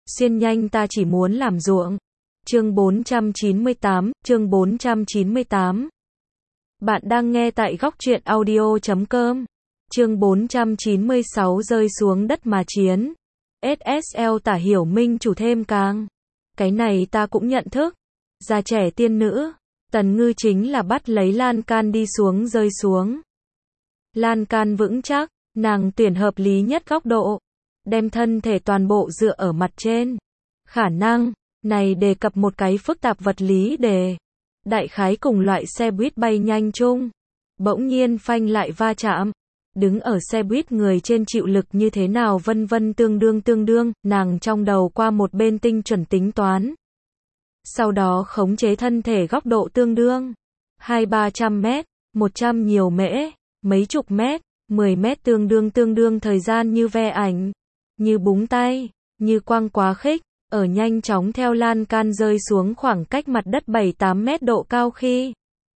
Xiên nhanh ta chỉ muốn làm ruộng. Chương 498. Bạn đang nghe tại góc truyện audio.com. Chương 496 rơi xuống đất mà chiến. SSL tả hiểu minh chủ thêm càng. Cái này ta cũng nhận thức. Già trẻ tiên nữ. Tần Ngư chính là bắt lấy lan can đi xuống rơi xuống. Lan can vững chắc, nàng tuyển hợp lý nhất góc độ. Đem thân thể toàn bộ dựa ở mặt trên. Khả năng này đề cập một cái phức tạp vật lý đề. Đại khái cùng loại xe buýt bay nhanh chung. Bỗng nhiên phanh lại va chạm. Đứng ở xe buýt người trên chịu lực như thế nào vân vân tương đương, nàng trong đầu qua một bên tinh chuẩn tính toán. Sau đó khống chế thân thể góc độ tương đương. 200-300 mét, 100 nhiều mễ, mấy chục mét, 10 mét tương đương thời gian như ve ảnh, như búng tay, như quăng quá khích, ở nhanh chóng theo lan can rơi xuống khoảng cách mặt đất 7-8 mét độ cao khi.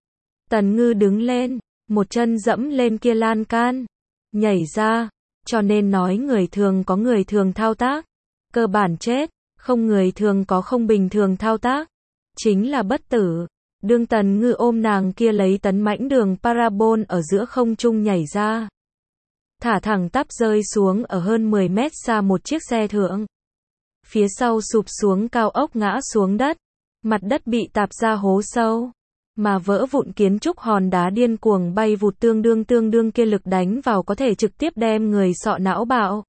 Tần Ngư đứng lên, một chân dẫm lên kia lan can, nhảy ra, cho nên nói người thường có người thường thao tác, cơ bản chết, không người thường có không bình thường thao tác, chính là bất tử. Đương Tần Ngư ôm nàng kia lấy tấn mãnh đường parabol ở giữa không trung nhảy ra. Thả thẳng tắp rơi xuống ở hơn 10 mét xa một chiếc xe thượng. Phía sau sụp xuống cao ốc ngã xuống đất. Mặt đất bị tạp ra hố sâu. Mà vỡ vụn kiến trúc hòn đá điên cuồng bay vụt tương đương kia lực đánh vào có thể trực tiếp đem người sọ não bạo.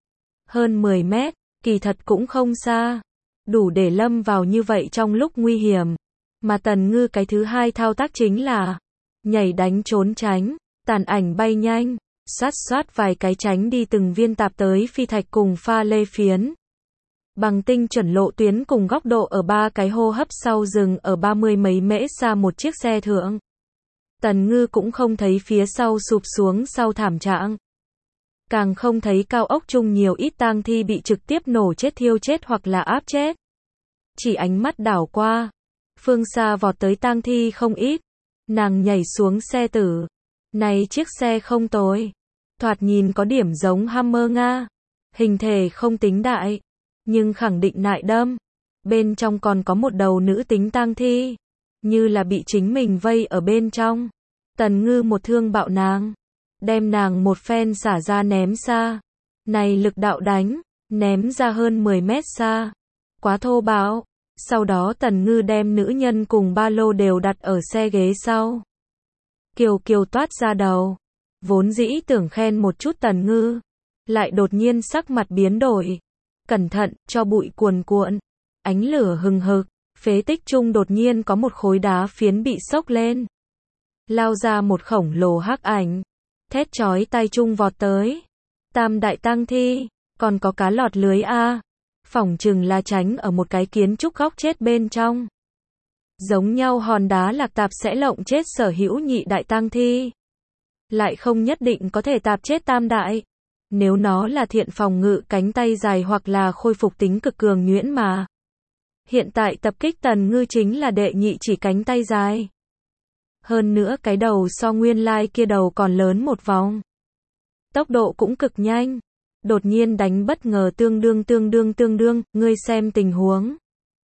Hơn 10 mét, kỳ thật cũng không xa. Đủ để lâm vào như vậy trong lúc nguy hiểm. Mà Tần Ngư cái thứ hai thao tác chính là nhảy đánh trốn tránh, tàn ảnh bay nhanh, xoát vài cái tránh đi từng viên tạp tới phi thạch cùng pha lê phiến. Bằng tinh chuẩn lộ tuyến cùng góc độ ở ba cái hô hấp sau dừng ở 30 mấy mễ xa một chiếc xe thượng. Tần Ngư cũng không thấy phía sau sụp xuống sau thảm trạng. Càng không thấy cao ốc chung nhiều ít tang thi bị trực tiếp nổ chết thiêu chết hoặc là áp chết. Chỉ ánh mắt đảo qua. Phương xa vọt tới tang thi không ít. Nàng nhảy xuống xe tử. Này chiếc xe không tồi. Thoạt nhìn có điểm giống Hammer Nga. Hình thể không tính đại. Nhưng khẳng định nại đâm. Bên trong còn có một đầu nữ tính tang thi. Như là bị chính mình vây ở bên trong. Tần Ngư một thương bạo nàng. Đem nàng một phen xả ra ném xa. Này lực đạo đánh. Ném ra hơn 10 mét xa. Quá thô bạo. Sau đó Tần Ngư đem nữ nhân cùng ba lô đều đặt ở xe ghế sau. Kiều toát ra đầu. Vốn dĩ tưởng khen một chút Tần Ngư. Lại đột nhiên sắc mặt biến đổi. Cẩn thận, cho bụi cuồn cuộn. Ánh lửa hừng hực. Phế tích chung đột nhiên có một khối đá phiến bị xốc lên. Lao ra một khổng lồ hắc ảnh. Thét chói tai chung vọt tới. Tam đại tang thi. Còn có cá lọt lưới A. Phỏng chừng là tránh ở một cái kiến trúc góc chết bên trong. Giống nhau hòn đá lạc tạp sẽ lộng chết sở hữu nhị đại tang thi. Lại không nhất định có thể tạp chết tam đại. Nếu nó là thiện phòng ngự cánh tay dài hoặc là khôi phục tính cực cường nhuyễn mà. Hiện tại tập kích Tần Ngư chính là đệ nhị chỉ cánh tay dài. Hơn nữa cái đầu so nguyên lai kia đầu còn lớn một vòng. Tốc độ cũng cực nhanh. Đột nhiên đánh bất ngờ tương đương, ngươi xem tình huống.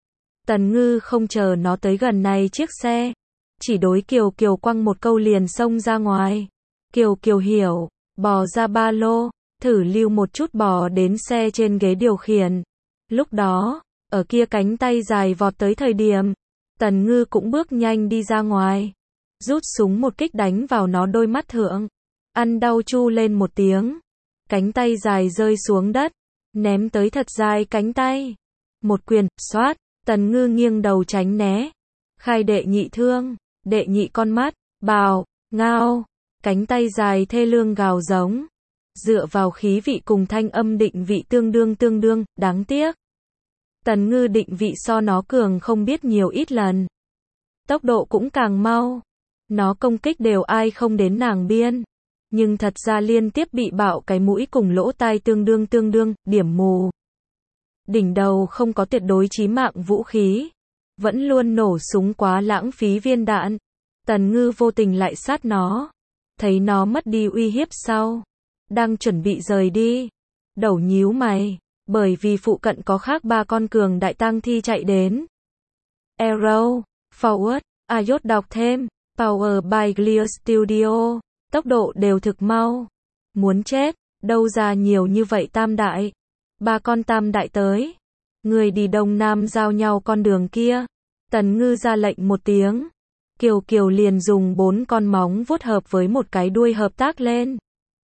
Tần Ngư không chờ nó tới gần này chiếc xe. Chỉ đối Kiều quăng một câu liền xông ra ngoài. Kiều hiểu, bò ra ba lô, thử lưu một chút bò đến xe trên ghế điều khiển. Lúc đó, ở kia cánh tay dài vọt tới thời điểm, Tần Ngư cũng bước nhanh đi ra ngoài. Rút súng một kích đánh vào nó đôi mắt thượng. Ăn đau chu lên một tiếng. Cánh tay dài rơi xuống đất, ném tới thật dài cánh tay. Một quyền, xoát, Tần Ngư nghiêng đầu tránh né. Khai đệ nhị thương, đệ nhị con mắt, bào, ngao, cánh tay dài thê lương gào giống. Dựa vào khí vị cùng thanh âm định vị tương đương, đáng tiếc. Tần Ngư định vị so nó cường không biết nhiều ít lần. Tốc độ cũng càng mau. Nó công kích đều ai không đến nàng biên. Nhưng thật ra liên tiếp bị bạo cái mũi cùng lỗ tai tương đương, điểm mù. Đỉnh đầu không có tuyệt đối chí mạng vũ khí. Vẫn luôn nổ súng quá lãng phí viên đạn. Tần Ngư vô tình lại sát nó. Thấy nó mất đi uy hiếp sau. Đang chuẩn bị rời đi. Đầu nhíu mày. bởi vì phụ cận có khác 3 con cường đại tang thi chạy đến. Arrow, Forward, iOS đọc thêm, Power by Clear Studio, tốc độ đều thực mau. Muốn chết, đâu ra nhiều như vậy tam đại. 3 con tam đại tới. Người đi đông nam giao nhau con đường kia. Tần Ngư ra lệnh một tiếng. Kiều Kiều liền dùng 4 con móng vuốt hợp với một cái đuôi hợp tác lên.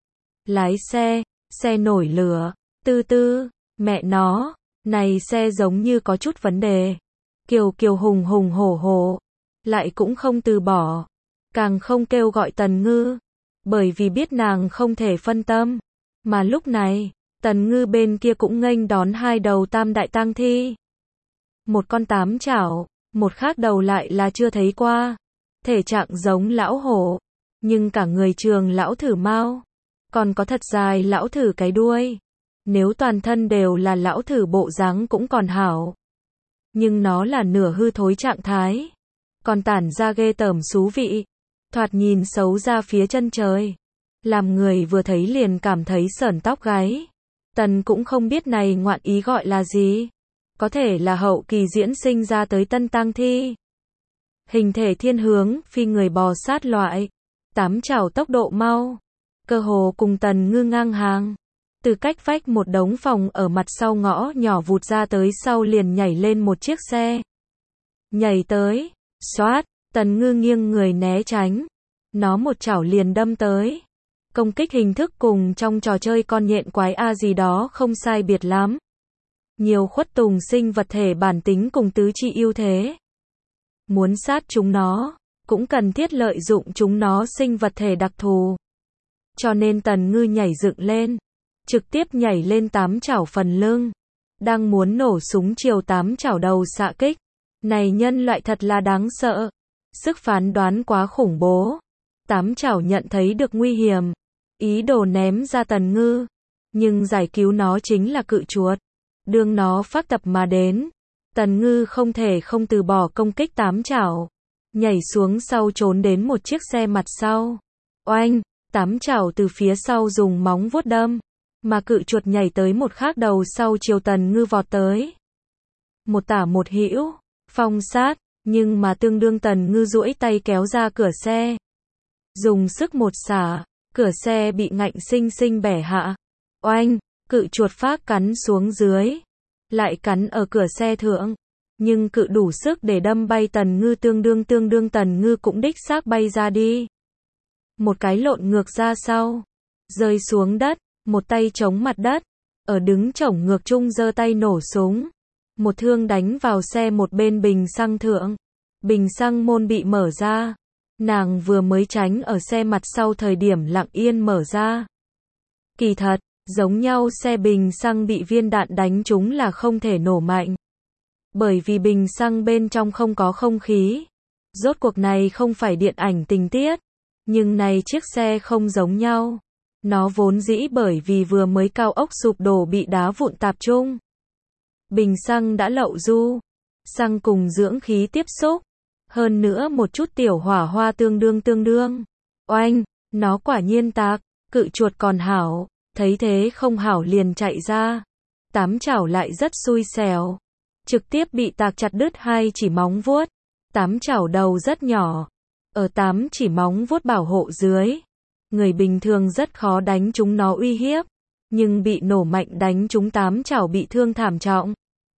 Lái xe, xe nổi lửa, tư tư, mẹ nó, này xe giống như có chút vấn đề. Kiều Kiều hùng hùng hổ hổ, lại cũng không từ bỏ, càng không kêu gọi Tần Ngư, bởi vì biết nàng không thể phân tâm. Mà lúc này, Tần Ngư bên kia cũng nghênh đón 2 đầu tam đại tang thi. Một con 8 chảo, một khác đầu lại là chưa thấy qua. Thể trạng giống lão hổ, nhưng cả người trường lão thử mao, còn có thật dài lão thử cái đuôi. Nếu toàn thân đều là lão thử bộ dáng cũng còn hảo. Nhưng nó là nửa hư thối trạng thái, còn tản ra ghê tởm xú vị, thoạt nhìn xấu ra phía chân trời. Làm người vừa thấy liền cảm thấy sởn tóc gáy. Tần cũng không biết này ngoạn ý gọi là gì. Có thể là hậu kỳ diễn sinh ra tới tân tang thi. Hình thể thiên hướng, phi người bò sát loại. 8 chảo tốc độ mau. Cơ hồ cùng Tần Ngư ngang hàng. Từ cách vách một đống phòng ở mặt sau ngõ nhỏ vụt ra tới sau liền nhảy lên một chiếc xe. Nhảy tới. Xoát. Tần Ngư nghiêng người né tránh. Nó một chảo liền đâm tới. Công kích hình thức cùng trong trò chơi con nhện quái A gì đó không sai biệt lắm. Nhiều khuất tùng sinh vật thể bản tính cùng tứ chi ưu thế. Muốn sát chúng nó, cũng cần thiết lợi dụng chúng nó sinh vật thể đặc thù. Cho nên Tần Ngư nhảy dựng lên, trực tiếp nhảy lên 8 chảo phần lưng. Đang muốn nổ súng chiều 8 chảo đầu xạ kích. Này nhân loại thật là đáng sợ. Sức phán đoán quá khủng bố. 8 chảo nhận thấy được nguy hiểm, ý đồ ném ra Tần Ngư. Nhưng giải cứu nó chính là cự chuột. Đương nó phát tập mà đến. Tần Ngư không thể không từ bỏ công kích 8 chảo. Nhảy xuống sau trốn đến một chiếc xe mặt sau. Oanh, 8 chảo từ phía sau dùng móng vuốt đâm. Mà cự chuột nhảy tới một khác đầu sau chiều Tần Ngư vọt tới. Một tả một hữu, phong sát, nhưng mà tương đương Tần Ngư duỗi tay kéo ra cửa xe. Dùng sức một xả, cửa xe bị ngạnh sinh sinh bẻ hạ. Oanh, cự chuột phát cắn xuống dưới. Lại cắn ở cửa xe thượng. Nhưng cự đủ sức để đâm bay Tần Ngư tương đương Tần Ngư cũng đích xác bay ra đi. Một cái lộn ngược ra sau. Rơi xuống đất, một tay chống mặt đất. Ở đứng chổng ngược chung giơ tay nổ súng. Một thương đánh vào xe một bên bình xăng thượng. Bình xăng môn bị mở ra. Nàng vừa mới tránh ở xe mặt sau thời điểm lặng yên mở ra. Kỳ thật, giống nhau xe bình xăng bị viên đạn đánh trúng là không thể nổ mạnh. Bởi vì bình xăng bên trong không có không khí. Rốt cuộc này không phải điện ảnh tình tiết. Nhưng này chiếc xe không giống nhau. Nó vốn dĩ bởi vì vừa mới cao ốc sụp đổ bị đá vụn tạp chung. Bình xăng đã lậu du. Xăng cùng dưỡng khí tiếp xúc. Hơn nữa một chút tiểu hỏa hoa tương đương. Oanh, nó quả nhiên tạc, cự chuột còn hảo, thấy thế không hảo liền chạy ra. 8 chảo lại rất xui xẻo. Trực tiếp bị tạc chặt đứt 2 chỉ móng vuốt. 8 chảo đầu rất nhỏ. Ở 8 chỉ móng vuốt bảo hộ dưới. Người bình thường rất khó đánh chúng nó uy hiếp. Nhưng bị nổ mạnh đánh chúng 8 chảo bị thương thảm trọng.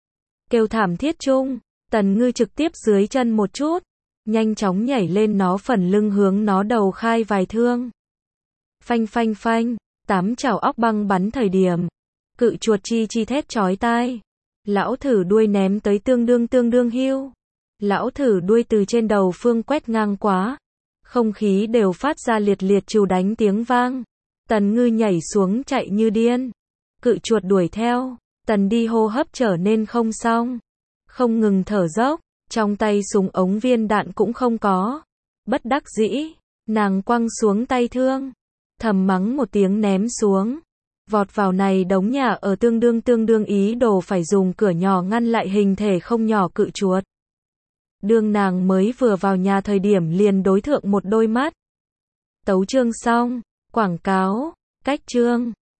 Kêu thảm thiết chung, Tần Ngư trực tiếp dưới chân một chút. Nhanh chóng nhảy lên nó phần lưng hướng nó đầu khai vài thương. Phanh phanh phanh, 8 chảo óc băng bắn thời điểm. Cự chuột chi thét chói tai. Lão thử đuôi ném tới tương đương hưu. Lão thử đuôi từ trên đầu phương quét ngang quá. Không khí đều phát ra liệt trù đánh tiếng vang. Tần Ngư nhảy xuống chạy như điên. Cự chuột đuổi theo. Tần đi hô hấp trở nên không xong. Không ngừng thở dốc. Trong tay súng ống viên đạn cũng không có. Bất đắc dĩ, nàng quăng xuống tay thương. Thầm mắng một tiếng ném xuống. Vọt vào này đống nhà ở tương đương ý đồ phải dùng cửa nhỏ ngăn lại hình thể không nhỏ cự chuột. Đương nàng mới vừa vào nhà thời điểm liền đối thượng một đôi mắt. Tấu chương xong, quảng cáo, cách chương.